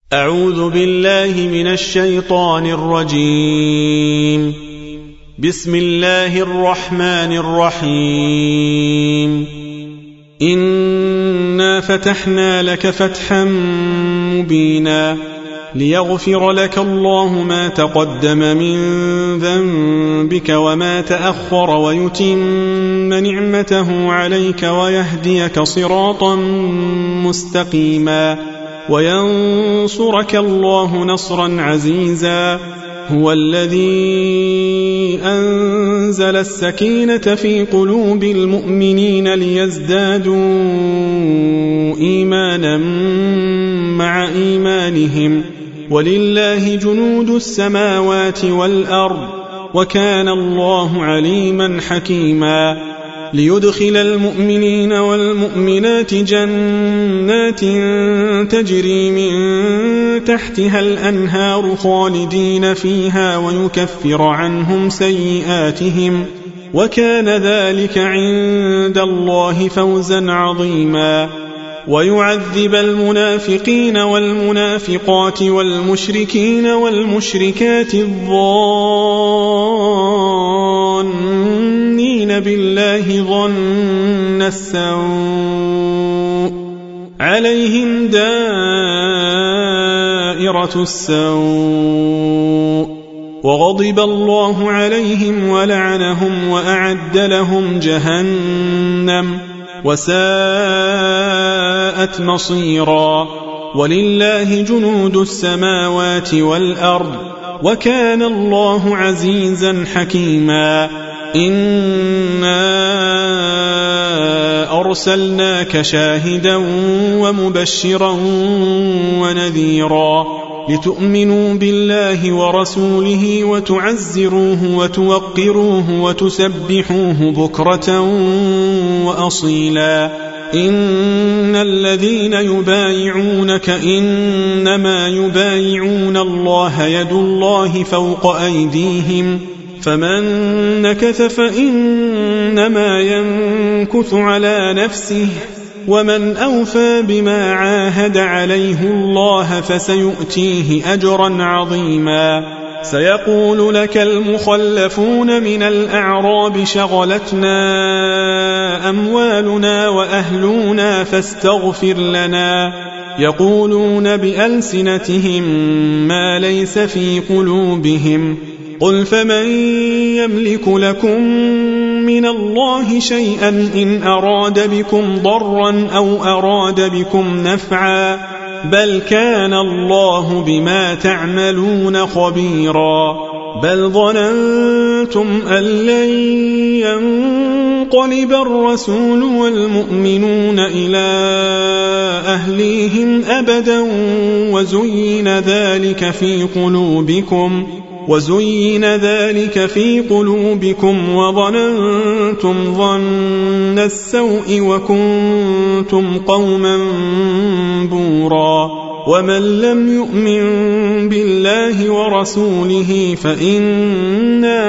أعوذ بالله من الشيطان الرجيم. بسم الله الرحمن الرحيم. إنا فتحنا لك فتحا مبينا ليغفر لك الله ما تقدم من ذنبك وما تأخر ويتم نعمته عليك ويهديك صراطا مستقيما وينصرك الله نصرا عزيزا. هو الذي أنزل السكينة في قلوب المؤمنين ليزدادوا إيمانا مع إيمانهم ولله جنود السماوات والأرض وكان الله عليما حكيما. ليدخل المؤمنين والمؤمنات جنات تجري من تحتها الأنهار خالدين فيها ويكفر عنهم سيئاتهم وكان ذلك عند الله فوزا عظيما. ويعذب المنافقين والمنافقات والمشركين والمشركات الظانين بالله ظن السوء عليهم دائرة السوء وغضب الله عليهم ولعنهم وأعد لهم جهنم وساءت مصيرا. ولله جنود السماوات والأرض وكان الله عزيزا حكيما. إنا أرسلناك شاهدا ومبشرا ونذيرا لتؤمنوا بالله ورسوله وتعزروه وتوقروه وتسبحوه بكرة وأصيلا. إن الذين يبايعونك إنما يبايعون الله يد الله فوق أيديهم فمن نكث فإنما ينكث على نفسه ومن أوفى بما عاهد عليه الله فسيؤتيه أجرا عظيما. سيقول لك المخلفون من الأعراب شغلتنا أموالنا وأهلنا فاستغفر لنا يقولون بألسنتهم ما ليس في قلوبهم قل فمن يملك لكم من الله شيئا إن أراد بكم ضرا أو أراد بكم نفعا بل كان الله بما تعملون خبيرا. بل ظننتم أن لن ينقلب الرسول والمؤمنون إلى أهليهم أبدا وزين ذلك في قلوبكم وظننتم ظن السوء وكنتم قوما بورا. ومن لم يؤمن بالله ورسوله فإنا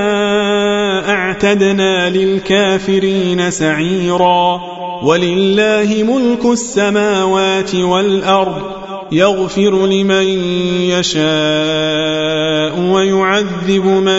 أعتدنا للكافرين سعيرا. ولله ملك السماوات والأرض يغفر لمن يشاء ويعذب من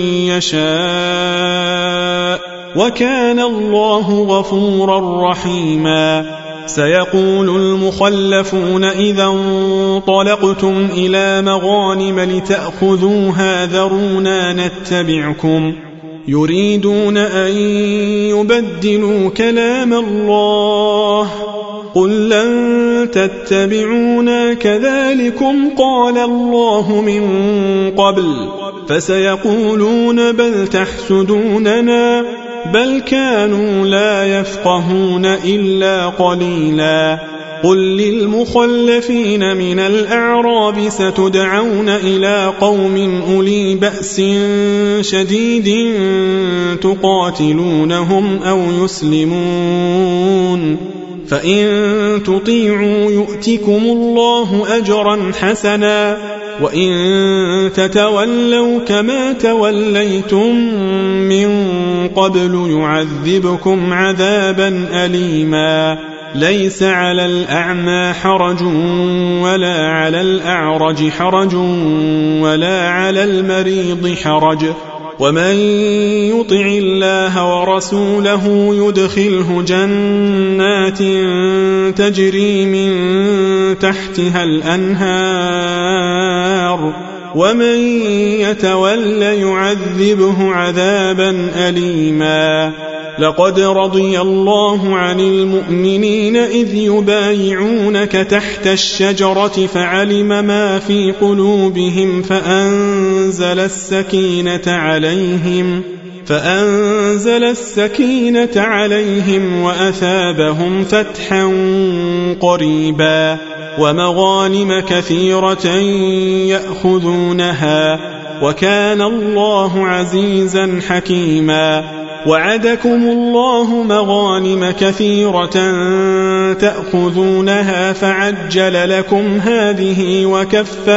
يشاء وكان الله غفورا رحيما. سيقول المخلفون إذا انطلقتم إلى مغانم لتأخذوها ذرونا نتبعكم يريدون أن يبدلوا كلام الله قل لن تتبعونا كذلكم قال الله من قبل فسيقولون بل تحسدوننا بل كانوا لا يفقهون إلا قليلا. قل للمخلفين من الأعراب ستدعون إلى قوم أولي بأس شديد تقاتلونهم أو يسلمون فإن تطيعوا يؤتكم الله أجرا حسنا وإن تتولوا كما توليتم من قبل يعذبكم عذابا أليما. ليس على الأعمى حرج ولا على الأعرج حرج ولا على المريض حرج ومن يطع الله ورسوله يدخله جنات تجري من تحتها الأنهار ومن يتول يعذبه عذابا أليما لقد رضي الله عن المؤمنين إذ يبايعونك تحت الشجرة فعلم ما في قلوبهم فأنزل السكينة عليهم وأثابهم فتحا قريبا ومغانم كثيرة يأخذونها وكان الله عزيزا حكيما وعدكم الله مغانم كثيرة تأخذونها فعجل لكم هذه وكف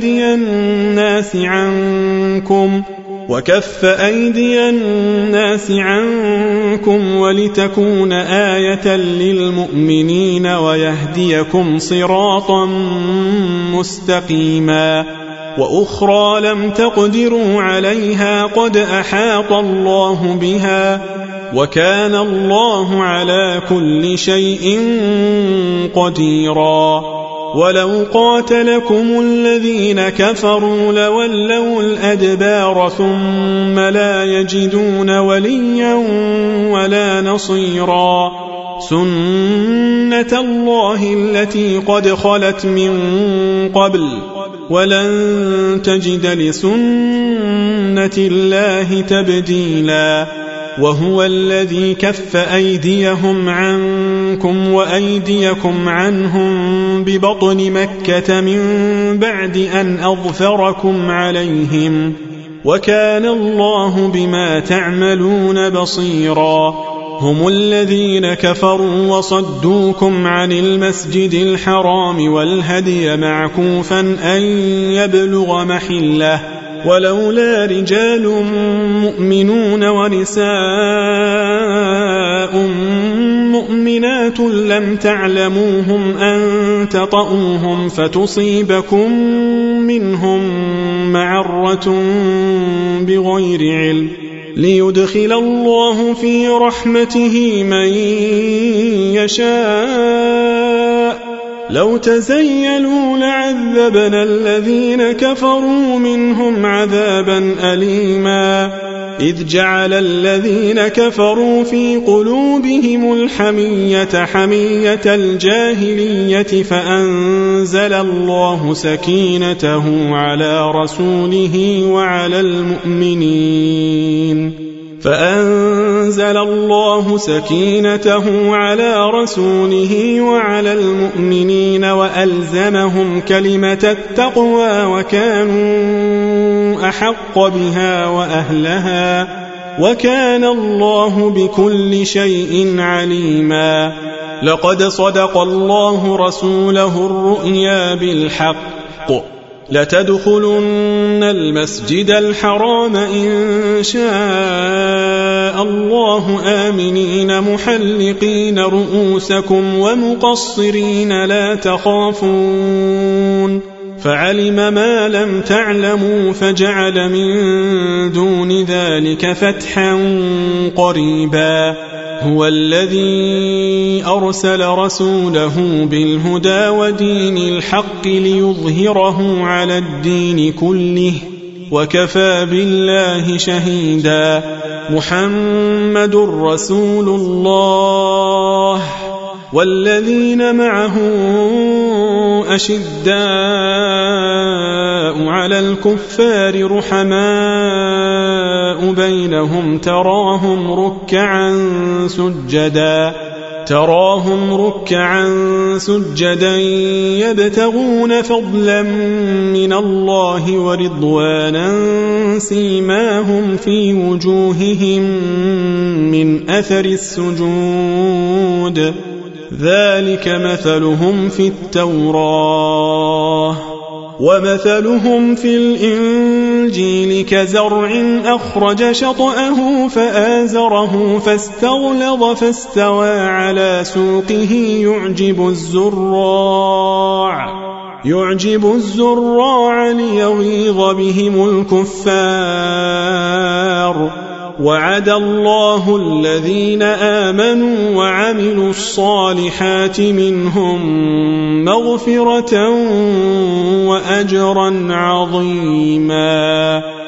أيدي الناس عنكم ولتكون آية للمؤمنين ويهديكم صراطا مستقيما وأخرى لم تقدروا عليها قد أحاط الله بها وكان الله على كل شيء قديرا ولو قاتلكم الذين كفروا لولوا الأدبار ثم لا يجدون وليا ولا نصيرا سنة الله التي قد خلت من قبل ولن تجد لسنة الله تبديلا وهو الذي كف أيديهم عنكم وأيديكم عنهم ببطن مكة من بعد أن أظفركم عليهم وكان الله بما تعملون بصيرا هم الذين كفروا وصدوكم عن المسجد الحرام والهدي معكوفا أن يبلغ محله ولولا رجال مؤمنون ونساء مؤمنات لم تعلموهم أن تطؤوهم فتصيبكم منهم معرة بغير علم ليدخل الله في رحمته من يشاء لو تزيلوا لعذبنا الذين كفروا منهم عذابا أليما إذ جعل الذين كفروا في قلوبهم الحمية حمية الجاهلية فأنزل الله سكينته على رسوله وعلى المؤمنين وألزمهم كلمة التقوى وكانوا أحق بها وأهلها وكان الله بكل شيء عليما لقد صدق الله رسوله الرؤيا بالحق لتدخلن المسجد الحرام إن شاء الله آمنين محلقين رؤوسكم ومقصرين لا تخافون فعلم ما لم تعلموا فجعل من دون ذلك فتحا قريبا هو الذي أرسل رسوله بالهدى ودين الحق ليظهره على الدين كله وكفى بالله شهيدا محمد رسول الله والذين معه أشداء على الكفار رحماء بينهم تراهم ركعا سجدا يبتغون فضلا من الله ورضوانا سيماهم في وجوههم من أثر السجود ذلك مثلهم في التوراة ومثلهم في الإنجيل كزرع أخرج شطأه فآزره فاستغلظ فاستوى على سوقه يعجب الزراع ليغيظ بهم الكفار وعد الله الذين آمنوا وعملوا الصالحات منهم مغفرة وأجرا عظيما.